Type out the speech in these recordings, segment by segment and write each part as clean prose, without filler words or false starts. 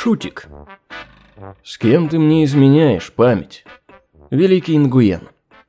Шутик. С кем ты мне изменяешь, память? Великий Нгуен.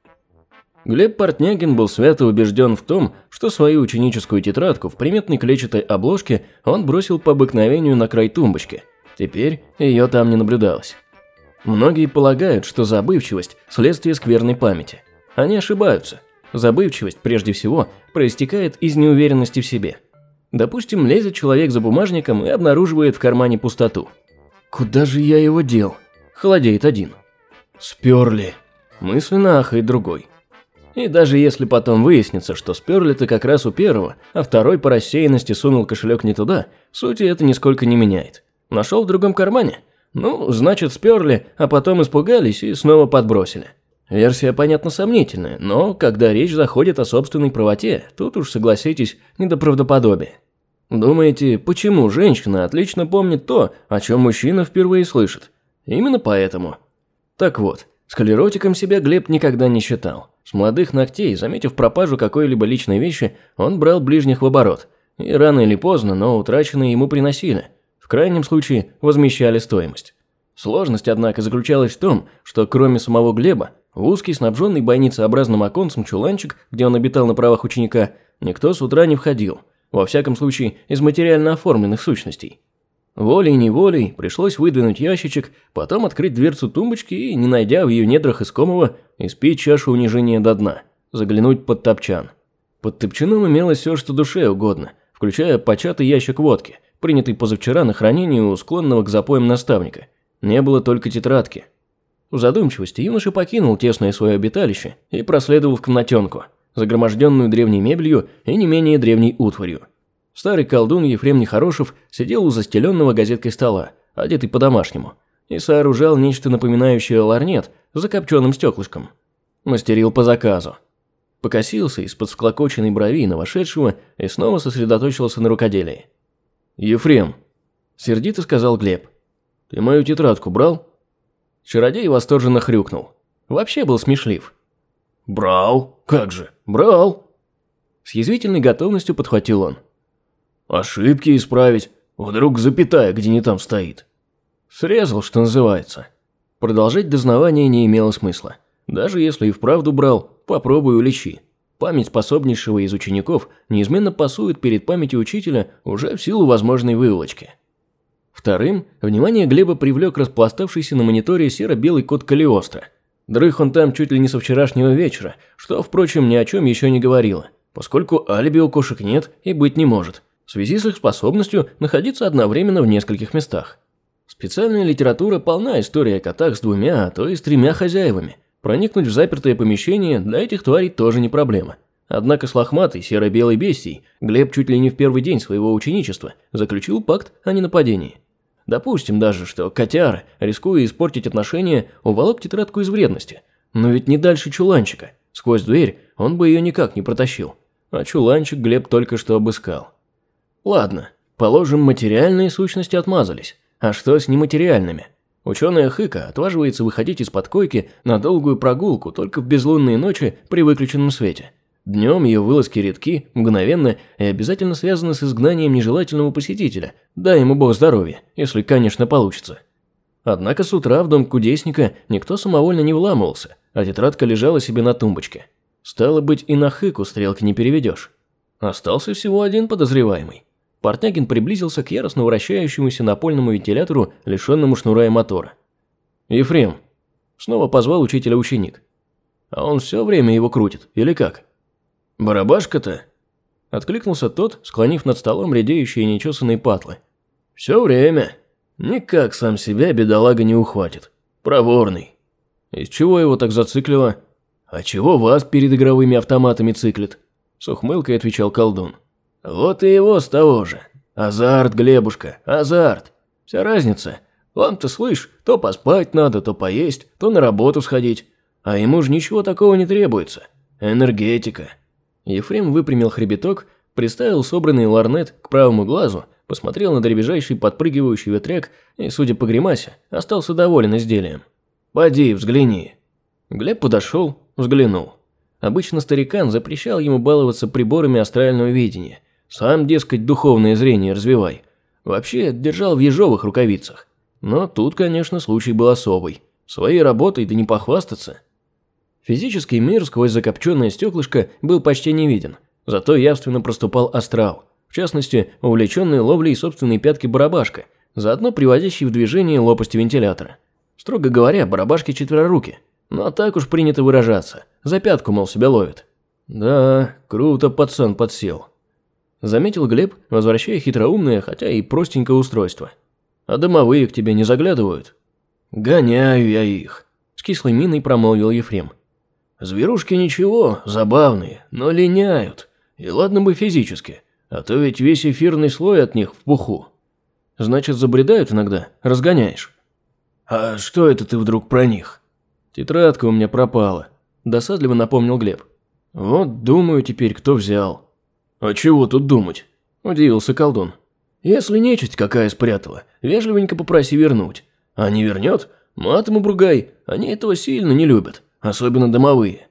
Глеб Портнягин был свято убежден в том, что свою ученическую тетрадку в приметной клетчатой обложке он бросил по обыкновению на край тумбочки. Теперь ее там не наблюдалось. Многие полагают, что забывчивость – следствие скверной памяти. Они ошибаются. Забывчивость, прежде всего, проистекает из неуверенности в себе. Допустим, лезет человек за бумажником и обнаруживает в кармане пустоту. «Куда же я его дел?» – холодеет один. «Сперли!» – мысленно ахает другой. И даже если потом выяснится, что сперли-то как раз у первого, а второй по рассеянности сунул кошелек не туда, сути это нисколько не меняет. Нашел в другом кармане? Ну, значит, сперли, а потом испугались и снова подбросили. Версия, понятно, сомнительная, но когда речь заходит о собственной правоте, тут уж, согласитесь, не до правдоподобия. Думаете, почему женщина отлично помнит то, о чем мужчина впервые слышит? Именно поэтому. Так вот, склеротиком себя Глеб никогда не считал. С молодых ногтей, заметив пропажу какой-либо личной вещи, он брал ближних в оборот. И рано или поздно, но утраченные ему приносили. В крайнем случае, возмещали стоимость. Сложность, однако, заключалась в том, что кроме самого Глеба, в узкий, снабженный бойницеобразным оконцем чуланчик, где он обитал на правах ученика, никто с утра не входил. Во всяком случае, из материально оформленных сущностей. Волей-неволей пришлось выдвинуть ящичек, потом открыть дверцу тумбочки и, не найдя в ее недрах искомого, испить чашу унижения до дна, заглянуть под топчан. Под топчаном имелось все, что душе угодно, включая початый ящик водки, принятый позавчера на хранение у склонного к запоям наставника. Не было только тетрадки. В задумчивости юноша покинул тесное свое обиталище и проследовал в комнатенку, загроможденную древней мебелью и не менее древней утварью. Старый колдун Ефрем Нехорошев сидел у застеленного газеткой стола, одетый по-домашнему, и сооружал нечто напоминающее ларнет с закопченным стеклышком. Мастерил по заказу. Покосился из-под всклокоченной брови на вошедшего и снова сосредоточился на рукоделии. «Ефрем», – сердито сказал Глеб, – «ты мою тетрадку брал?» Чародей восторженно хрюкнул. Вообще был смешлив. «Брал? Как же, брал!» С язвительной готовностью подхватил он. «Ошибки исправить. Вдруг запятая, где не там стоит». Срезал, что называется. Продолжать дознавание не имело смысла. Даже если и вправду брал, попробуй уличи. Память способнейшего из учеников неизменно пасует перед памятью учителя уже в силу возможной выволочки. Вторым, внимание Глеба привлек распластавшийся на мониторе серо-белый кот Калиостро. Дрых он там чуть ли не со вчерашнего вечера, что, впрочем, ни о чем еще не говорило, поскольку алиби у кошек нет и быть не может, в связи с их способностью находиться одновременно в нескольких местах. Специальная литература полна историй о котах с двумя, а то и с тремя хозяевами. Проникнуть в запертое помещение для этих тварей тоже не проблема. Однако с лохматой серо-белой бестией Глеб чуть ли не в первый день своего ученичества заключил пакт о ненападении. Допустим даже, что котяра, рискуя испортить отношения, уволок тетрадку из вредности. Но ведь не дальше чуланчика. Сквозь дверь он бы ее никак не протащил. А чуланчик Глеб только что обыскал. Ладно, положим, материальные сущности отмазались. А что с нематериальными? Ученая Хыка отваживается выходить из-под койки на долгую прогулку только в безлунные ночи при выключенном свете. Днем ее вылазки редки, мгновенно и обязательно связаны с изгнанием нежелательного посетителя, дай ему бог здоровья, если, конечно, получится. Однако с утра в дом кудесника никто самовольно не вламывался, а тетрадка лежала себе на тумбочке. Стало быть, и на Хыку стрелки не переведешь. Остался всего один подозреваемый. Портнягин приблизился к яростно вращающемуся напольному вентилятору, лишенному шнура и мотора. «Ефрем», – снова позвал учителя ученик. «А он все время его крутит, или как?» «Барабашка-то?» – откликнулся тот, склонив над столом редеющие нечесанные патлы. «Все время. Никак сам себя бедолага не ухватит. Проворный. Из чего его так зациклило? А чего вас перед игровыми автоматами циклит?» – с ухмылкой отвечал колдун. «Вот и его с того же. Азарт, Глебушка, азарт. Вся разница. Вам-то, слышь, то поспать надо, то поесть, то на работу сходить. А ему же ничего такого не требуется. Энергетика». Ефрем выпрямил хребеток, приставил собранный ларнет к правому глазу, посмотрел на дребезжащий подпрыгивающий ветряк и, судя по гримасе, остался доволен изделием. «Поди, взгляни». Глеб подошел, взглянул. Обычно старикан запрещал ему баловаться приборами астрального видения. Сам, дескать, духовное зрение развивай. Вообще, держал в ежовых рукавицах. Но тут, конечно, случай был особый. Своей работой да не похвастаться. Физический мир сквозь закопченное стеклышко был почти не виден, зато явственно проступал астрал, в частности, увлеченный ловлей собственной пятки барабашка, заодно приводящий в движение лопасти вентилятора. Строго говоря, барабашки четвероруки, но так уж принято выражаться, за пятку, мол, себя ловит. Да, круто пацан подсел. Заметил Глеб, возвращая хитроумное, хотя и простенькое устройство. А домовые к тебе не заглядывают? Гоняю я их, с кислой миной промолвил Ефрем. Зверушки ничего, забавные, но линяют. И ладно бы физически, а то ведь весь эфирный слой от них в пуху. Значит, забредают иногда, разгоняешь. А что это ты вдруг про них? Тетрадка у меня пропала, досадливо напомнил Глеб. Вот думаю теперь, кто взял. А чего тут думать? Удивился колдун. Если нечисть какая спрятала, вежливенько попроси вернуть. А не вернет, матом обругай, они этого сильно не любят. Особенно домовые.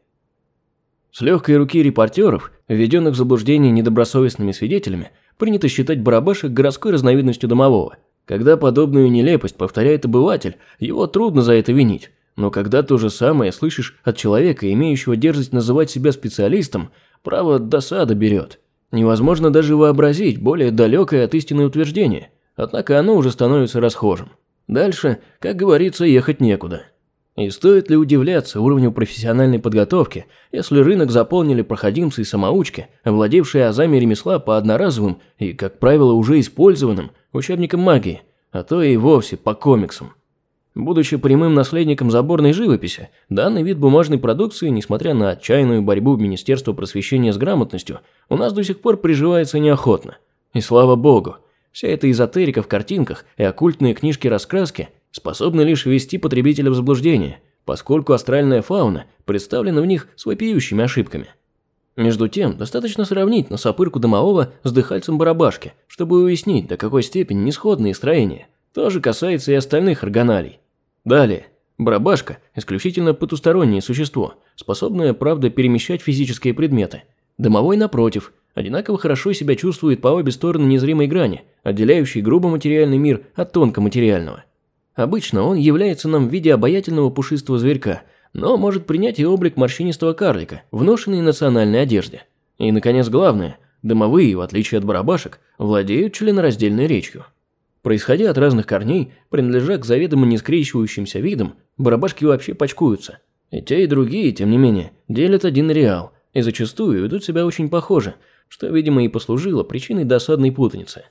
С легкой руки репортеров, введенных в заблуждение недобросовестными свидетелями, принято считать барабашек городской разновидностью домового. Когда подобную нелепость повторяет обыватель, его трудно за это винить. Но когда то же самое слышишь от человека, имеющего дерзость называть себя специалистом, право досада берет. Невозможно даже вообразить более далекое от истины утверждение, однако оно уже становится расхожим. Дальше, как говорится, ехать некуда. И стоит ли удивляться уровню профессиональной подготовки, если рынок заполнили проходимцы и самоучки, овладевшие азами ремесла по одноразовым и, как правило, уже использованным учебникам магии, а то и вовсе по комиксам. Будучи прямым наследником заборной живописи, данный вид бумажной продукции, несмотря на отчаянную борьбу Министерства просвещения с грамотностью, у нас до сих пор приживается неохотно. И слава богу, вся эта эзотерика в картинках и оккультные книжки-раскраски способны лишь ввести потребителя в заблуждение, поскольку астральная фауна представлена в них с вопиющими ошибками. Между тем, достаточно сравнить носопырку домового с дыхальцем барабашки, чтобы уяснить, до какой степени несходные строения. То же касается и остальных органалий. Далее. Барабашка – исключительно потустороннее существо, способное, правда, перемещать физические предметы. Домовой, напротив, одинаково хорошо себя чувствует по обе стороны незримой грани, отделяющей грубоматериальный мир от тонкоматериального. Обычно он является нам в виде обаятельного пушистого зверька, но может принять и облик морщинистого карлика в ношенной национальной одежде. И, наконец, главное – домовые, в отличие от барабашек, владеют членораздельной речью. Происходя от разных корней, принадлежа к заведомо не скрещивающимся видам, барабашки вообще почкуются. И те, и другие, тем не менее, делят один реал, и зачастую ведут себя очень похоже, что, видимо, и послужило причиной досадной путаницы.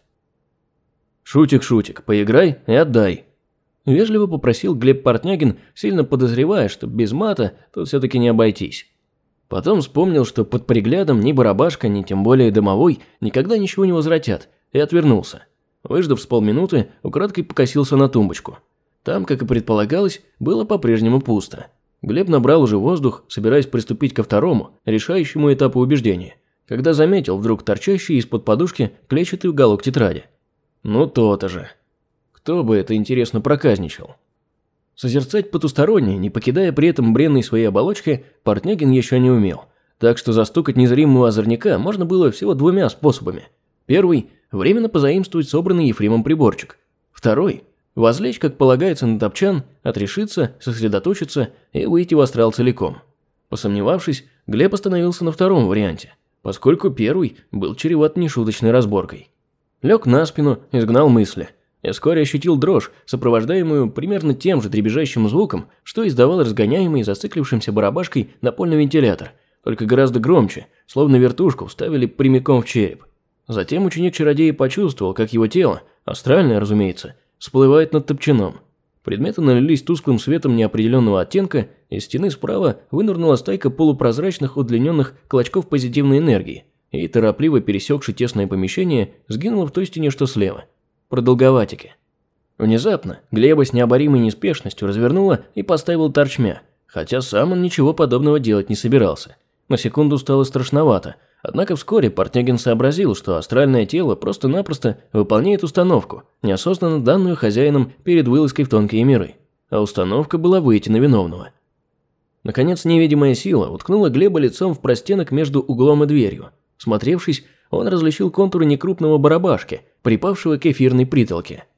«Шутик, поиграй и отдай», – вежливо попросил Глеб Портнягин, сильно подозревая, что без мата тут все-таки не обойтись. Потом вспомнил, что под приглядом ни барабашка, ни тем более домовой никогда ничего не возвратят, и отвернулся. Выждав с полминуты, украдкой покосился на тумбочку. Там, как и предполагалось, было по-прежнему пусто. Глеб набрал уже воздух, собираясь приступить ко второму, решающему этапу убеждения, когда заметил вдруг торчащий из-под подушки клетчатый уголок тетради. Ну то-то же. Кто бы это, интересно, проказничал? Созерцать потустороннее, не покидая при этом бренной своей оболочки, Портнягин еще не умел. Так что застукать незримого озорника можно было всего двумя способами. Первый – временно позаимствовать собранный Ефремом приборчик. Второй – возлечь, как полагается, на топчан, отрешиться, сосредоточиться и выйти в астрал целиком. Посомневавшись, Глеб остановился на втором варианте, поскольку первый был чреват нешуточной разборкой. Лег на спину, изгнал мысли, и вскоре ощутил дрожь, сопровождаемую примерно тем же дребезжащим звуком, что издавал разгоняемый зациклившимся барабашкой напольный вентилятор, только гораздо громче, словно вертушку вставили прямиком в череп. Затем ученик-чародея почувствовал, как его тело, астральное, разумеется, всплывает над топчаном. Предметы налились тусклым светом неопределенного оттенка, из стены справа вынырнула стайка полупрозрачных удлиненных клочков позитивной энергии и, торопливо пересекши тесное помещение, сгинула в той стене, что слева. Продолговатики. Внезапно Глеба с необоримой неспешностью развернула и поставил торчмя, хотя сам он ничего подобного делать не собирался. На секунду стало страшновато, однако вскоре Портнягин сообразил, что астральное тело просто-напросто выполняет установку, неосознанно данную хозяином перед вылазкой в тонкие миры, а установка была выйти на виновного. Наконец невидимая сила уткнула Глеба лицом в простенок между углом и дверью. Всмотревшись, он различил контуры некрупного барабашки, припавшего к эфирной притолке.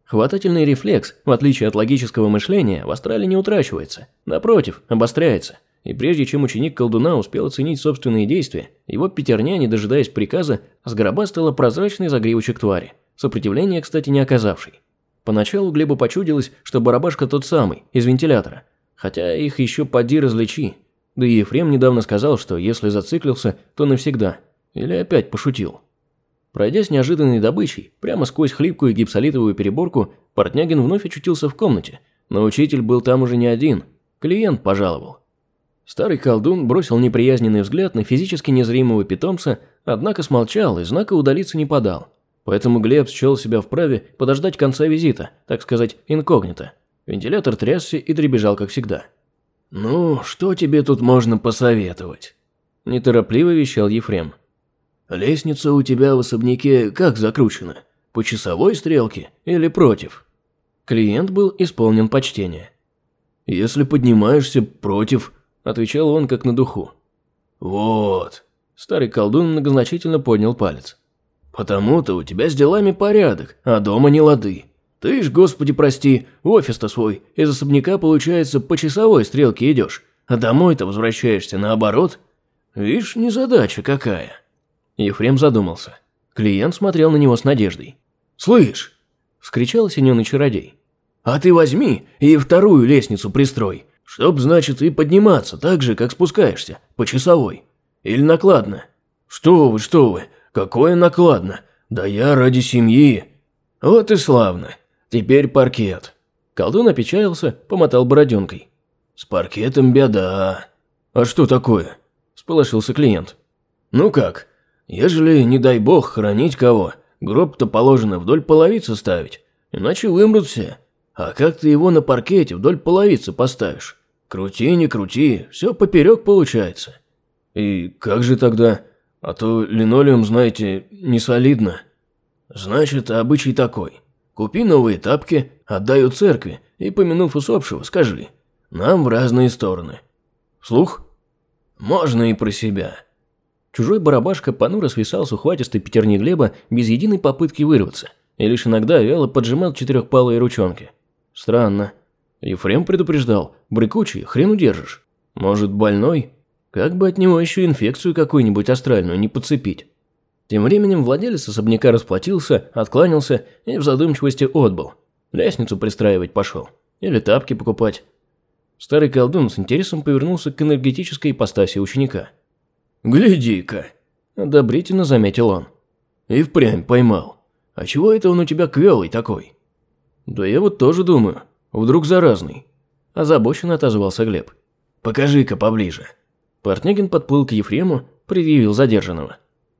Хватательный рефлекс, в отличие от логического мышления, в астрале не утрачивается. Напротив, обостряется. И прежде чем ученик колдуна успел оценить собственные действия, его пятерня, не дожидаясь приказа, сгробастала прозрачный загривочек твари, сопротивления, кстати, не оказавший. Поначалу Глебу почудилось, что барабашка тот самый, из вентилятора. Хотя их еще поди различи. Да и Ефрем недавно сказал, что если зациклился, то навсегда. Или опять пошутил. Пройдя с неожиданной добычей, прямо сквозь хлипкую гипсолитовую переборку, Портнягин вновь очутился в комнате. Но учитель был там уже не один. Клиент пожаловал. Старый колдун бросил неприязненный взгляд на физически незримого питомца, однако смолчал и знака удалиться не подал. Поэтому Глеб счел себя вправе подождать конца визита, так сказать, инкогнито. Вентилятор трясся и дребезжал, как всегда. «Ну, что тебе тут можно посоветовать?» Неторопливо вещал Ефрем. «Лестница у тебя в особняке как закручена? По часовой стрелке или против?» Клиент был исполнен почтения. «Если поднимаешься против», – отвечал он как на духу. «Вот», – старый колдун многозначительно поднял палец. «Потому-то у тебя с делами порядок, а дома не лады. Ты ж, господи прости, в офис-то свой из особняка, получается, по часовой стрелке идешь, а домой-то возвращаешься наоборот. Вишь, незадача какая». Ефрем задумался. Клиент смотрел на него с надеждой. «Слышь!» – вскричал синёный чародей. «А ты возьми и вторую лестницу пристрой, чтоб, значит, и подниматься так же, как спускаешься, по часовой. Или накладно». Что вы, какое накладно? Да я ради семьи». «Вот и славно. Теперь паркет». Колдун опечалился, помотал бороденкой. «С паркетом беда». «А что такое?» – всполошился клиент. «Ну как, ежели, не дай бог, хоронить кого, гроб-то положено вдоль половицы ставить, иначе вымрут все. А как ты его на паркете вдоль половицы поставишь? Крути, не крути, все поперек получается». «И как же тогда? А то линолеум, знаете, не солидно». «Значит, обычай такой. Купи новые тапки, отдай у церкви и, помянув усопшего, скажи: нам в разные стороны». «Вслух?» «Можно и про себя». Чужой барабашка понуро свисал с ухватистой пятерни Глеба без единой попытки вырваться, и лишь иногда вяло поджимал четырехпалые ручонки. Странно. Ефрем предупреждал: брыкучий, хрен удержишь. Может, больной? Как бы от него еще инфекцию какую-нибудь астральную не подцепить. Тем временем владелец особняка расплатился, откланялся и в задумчивости отбыл. Лестницу пристраивать пошел. Или тапки покупать. Старый колдун с интересом повернулся к энергетической ипостаси ученика. «Гляди-ка!» – одобрительно заметил он. «И впрямь поймал. А чего это он у тебя квелый такой?» «Да я вот тоже думаю. Вдруг заразный?» – озабоченно отозвался Глеб. «Покажи-ка поближе». Портнягин подплыл к Ефрему, предъявил задержанного.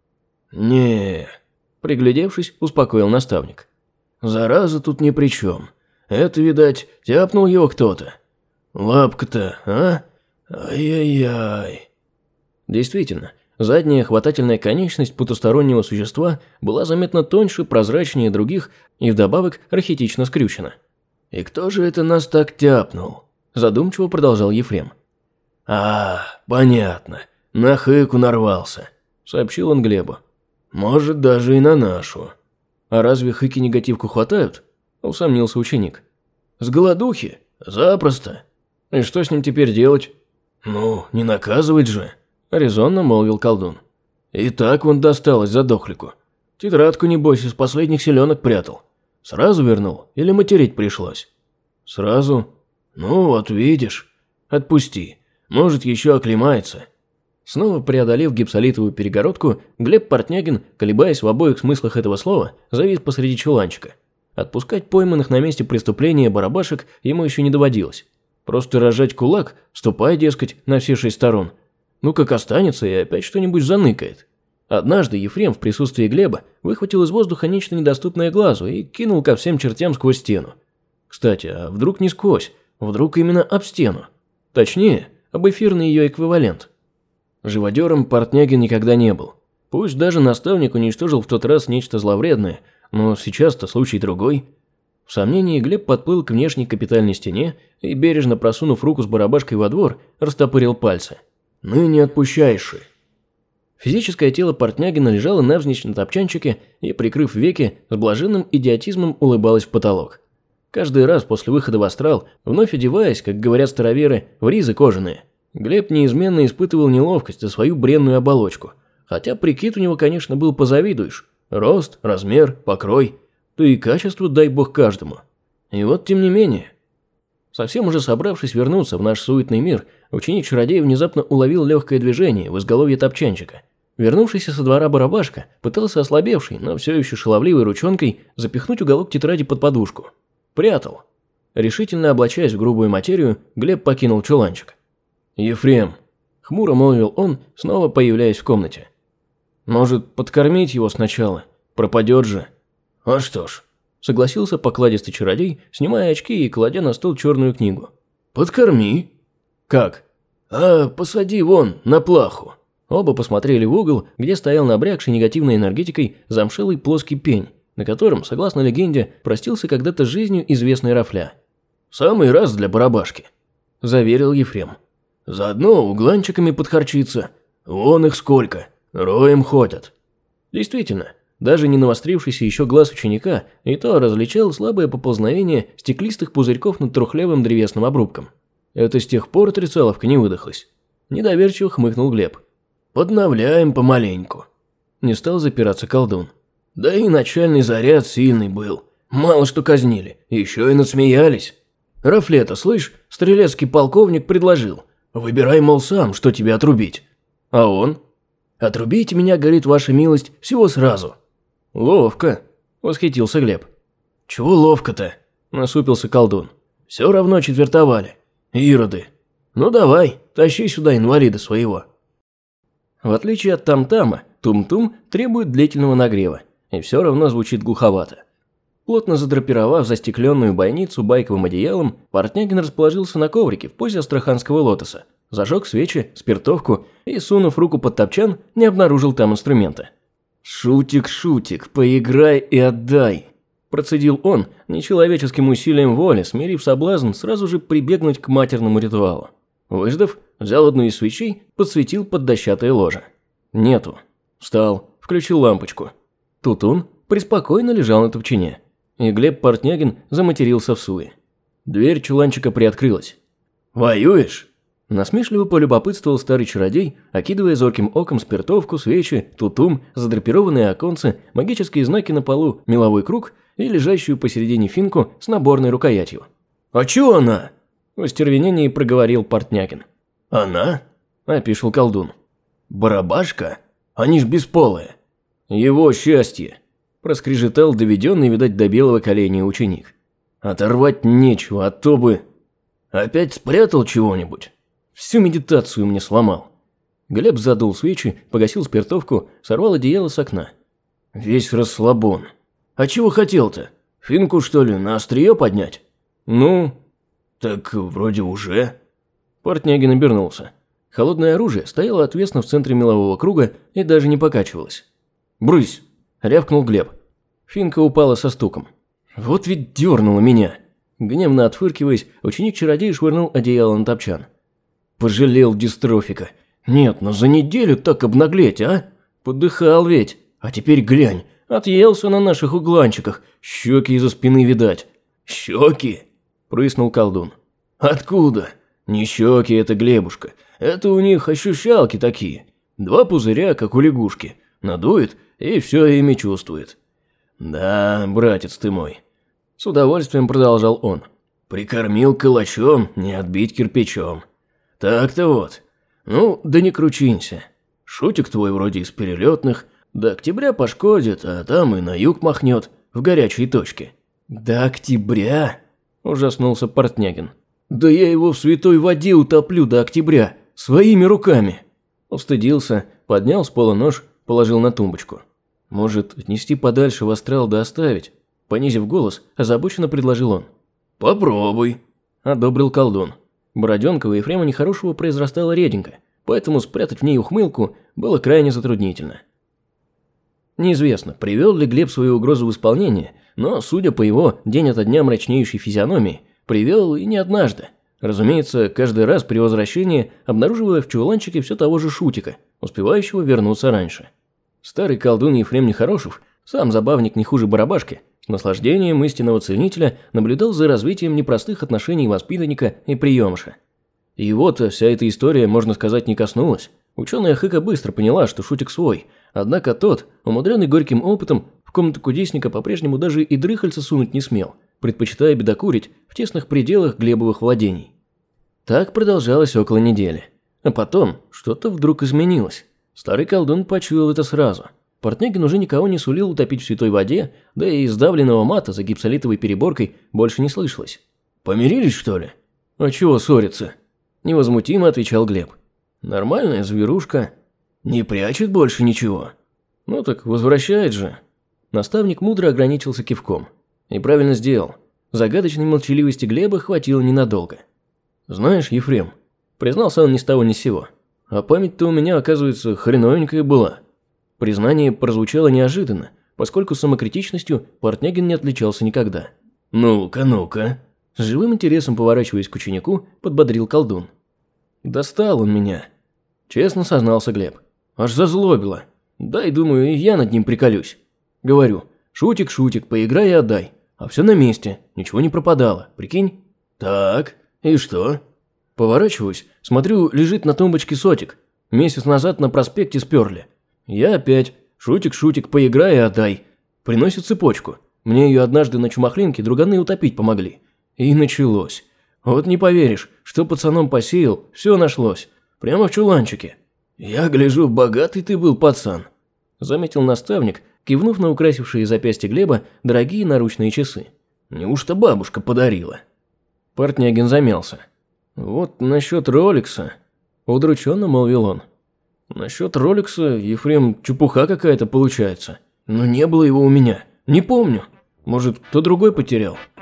«Не», – приглядевшись, успокоил наставник. «Зараза тут ни при чем. Это, видать, тяпнул его кто-то. Лапка-то, а? Ай-яй-яй». Действительно, задняя хватательная конечность потустороннего существа была заметно тоньше, прозрачнее других и вдобавок архетично скрючена. «И кто же это нас так тяпнул?» – задумчиво продолжал Ефрем. «А, понятно, на хыку нарвался», – сообщил он Глебу. «Может, даже и на нашу». «А разве хыки негативку хватают?» – усомнился ученик. «С голодухи? Запросто». «И что с ним теперь делать?» «Ну, не наказывать же», – резонно молвил колдун. «И так вон досталось задохлику. Тетрадку, небось, из последних селенок прятал. Сразу вернул или материть пришлось?» «Сразу?» «Ну, вот видишь. Отпусти. Может, еще оклемается». Снова преодолев гипсолитовую перегородку, Глеб Портнягин, колебаясь в обоих смыслах этого слова, завис посреди чуланчика. Отпускать пойманных на месте преступления барабашек ему еще не доводилось. Просто разжать кулак, ступай, дескать, на все 6 сторон. Ну как останется и опять что-нибудь заныкает. Однажды Ефрем в присутствии Глеба выхватил из воздуха нечто недоступное глазу и кинул ко всем чертям сквозь стену. Кстати, а вдруг не сквозь, вдруг именно об стену? Точнее, об эфирный ее эквивалент. Живодером Портнягин никогда не был. Пусть даже наставник уничтожил в тот раз нечто зловредное, но сейчас-то случай другой. В сомнении Глеб подплыл к внешней капитальной стене и, бережно просунув руку с барабашкой во двор, растопырил пальцы. «Ныне отпущайши». Физическое тело Портнягина лежало навзничь на топчанчике и, прикрыв веки, с блаженным идиотизмом улыбалось в потолок. Каждый раз после выхода в астрал, вновь одеваясь, как говорят староверы, в ризы кожаные, Глеб неизменно испытывал неловкость за свою бренную оболочку. Хотя прикид у него, конечно, был позавидуешь. Рост, размер, покрой. Да и качество дай бог каждому. И вот тем не менее. Совсем уже собравшись вернуться в наш суетный мир, ученик-чародей внезапно уловил легкое движение в изголовье топчанчика. Вернувшийся со двора барабашка пытался ослабевший, но все еще шаловливой ручонкой запихнуть уголок тетради под подушку. Прятал. Решительно облачаясь в грубую материю, Глеб покинул чуланчик. «Ефрем», – хмуро молвил он, снова появляясь в комнате. «Может, подкормить его сначала? Пропадет же». «А что ж», – согласился покладистый чародей, снимая очки и кладя на стол черную книгу. «Подкорми». «Как?» «А, посади вон, на плаху». Оба посмотрели в угол, где стоял набрякший негативной энергетикой замшелый плоский пень, на котором, согласно легенде, простился когда-то жизнью известный Рафля. «Самый раз для барабашки», – заверил Ефрем. «Заодно угланчиками подхарчиться. Вон их сколько, роем ходят». Действительно, даже не навострившийся еще глаз ученика и то различал слабое поползновение стеклистых пузырьков над трухлявым древесным обрубком. «Это с тех пор отрицаловка не выдохлась?» Недоверчиво хмыкнул Глеб. «Подновляем помаленьку». Не стал запираться колдун. «Да и начальный заряд сильный был. Мало что казнили, еще и насмеялись. Рафлета, слышь, стрелецкий полковник предложил. Выбирай, мол, сам, что тебе отрубить. А он? Отрубите меня, говорит ваша милость, всего сразу». «Ловко», – восхитился Глеб. «Чего ловко-то?» – насупился колдун. «Все равно четвертовали. Ироды. Ну давай, тащи сюда инвалида своего». В отличие от там-тама, тум-тум требует длительного нагрева, и все равно звучит глуховато. Плотно задрапировав застекленную бойницу байковым одеялом, Портнягин расположился на коврике в позе астраханского лотоса, зажег свечи, спиртовку и, сунув руку под топчан, не обнаружил там инструмента. «Шутик, шутик, поиграй и отдай», – процедил он, нечеловеческим усилием воли, смирив соблазн сразу же прибегнуть к матерному ритуалу. Выждав, взял одну из свечей, подсветил под дощатое ложе. Нету. Встал, включил лампочку. Тутун преспокойно лежал на топчине. И Глеб Портнягин заматерился в суе. Дверь чуланчика приоткрылась. «Воюешь?» Насмешливо полюбопытствовал старый чародей, окидывая зорким оком спиртовку, свечи, тутум, задрапированные оконцы, магические знаки на полу, меловой круг и лежащую посередине финку с наборной рукоятью. «А чё она?» В остервенении проговорил Портнягин. «Она?» – опишил колдун. «Барабашка? Они ж бесполые». «Его счастье!» – проскрежетал доведенный, видать, до белого коленя ученик. «Оторвать нечего, а то бы...» «Опять спрятал чего-нибудь?» «Всю медитацию мне сломал». Глеб задул свечи, погасил спиртовку, сорвал одеяло с окна. «Весь расслабон. А чего хотел-то? Финку, что ли, на острие поднять?» «Ну...» «Так вроде уже». Портнягин обернулся. Холодное оружие стояло отвесно в центре мелового круга и даже не покачивалось. «Брысь!» – рявкнул Глеб. Финка упала со стуком. «Вот ведь дернула меня!» Гневно отфыркиваясь, ученик-чародей швырнул одеяло на топчан. «Пожалел дистрофика. Нет, но за неделю так обнаглеть, а? Подыхал ведь. А теперь глянь, отъелся на наших угланчиках, щеки из-за спины видать». «Щеки?» – прыснул колдун. «Откуда? Не щеки это, Глебушка. Это у них ощущалки такие. 2 пузыря, как у лягушки. Надует и все ими чувствует». «Да, братец ты мой», – с удовольствием продолжал он. «Прикормил калачом, не отбить кирпичом. Так-то вот. Ну, да не кручинься. Шутик твой вроде из перелетных. До октября пошкодит, а там и на юг махнет, в горячей точке». «До октября?» – ужаснулся Портнягин. «Да я его в святой воде утоплю до октября, своими руками». Устыдился, поднял с пола нож, положил на тумбочку. «Может, отнести подальше в астрал да оставить?» Понизив голос, озабоченно предложил он. «Попробуй», – одобрил колдун. Бороденка у Ефрема нехорошего произрастала реденько, поэтому спрятать в ней ухмылку было крайне затруднительно. Неизвестно, привел ли Глеб свою угрозу в исполнение, но, судя по его день ото дня мрачнеющей физиономии, привел и не однажды. Разумеется, каждый раз при возвращении обнаруживая в чуланчике все того же Шутика, успевающего вернуться раньше. Старый колдун Ефрем Нехорошев, сам забавник не хуже барабашки, с наслаждением истинного ценителя наблюдал за развитием непростых отношений воспитанника и приемыша. И его-то вся эта история, можно сказать, не коснулась. Ученая Хыка быстро поняла, что Шутик свой, однако тот, умудренный горьким опытом, в комнату кудесника по-прежнему даже и дрыхальца сунуть не смел, предпочитая бедокурить в тесных пределах Глебовых владений. Так продолжалось около недели. А потом что-то вдруг изменилось. Старый колдун почуял это сразу. Портнягин уже никого не сулил утопить в святой воде, да и издавленного мата за гипсолитовой переборкой больше не слышалось. «Помирились, что ли?» «А чего ссориться?» Невозмутимо отвечал Глеб. «Нормальная зверушка. Не прячет больше ничего». «Ну так возвращает же». Наставник мудро ограничился кивком. И правильно сделал. Загадочной молчаливости Глеба хватило ненадолго. «Знаешь, Ефрем», признался он ни с того ни с сего, «а память-то у меня, оказывается, хреновенькая была». Признание прозвучало неожиданно, поскольку самокритичностью Портнягин не отличался никогда. «Ну-ка, ну-ка», с живым интересом поворачиваясь к ученику, подбодрил колдун. «Достал он меня», честно сознался Глеб. «Аж зазлобило. Дай, думаю, и я над ним приколюсь. Говорю, шутик, шутик, поиграй и отдай. А все на месте, ничего не пропадало, прикинь?» «Так, и что?» Поворачиваюсь, смотрю, лежит на тумбочке сотик. Месяц назад на проспекте сперли. Я опять, шутик, шутик, поиграй и отдай. Приносит цепочку. Мне ее однажды на чумахлинке друганы утопить помогли. И началось. Вот не поверишь, что пацаном посеял, все нашлось. Прямо в чуланчике. «Я гляжу, богатый ты был пацан», заметил наставник, кивнув на украсившие запястья Глеба дорогие наручные часы. «Неужто бабушка подарила?» Портнягин замялся. «Вот насчет Роликса», удрученно молвил он. «Насчет Роликса, Ефрем, чепуха какая-то получается. Но не было его у меня, не помню. Может, кто другой потерял?»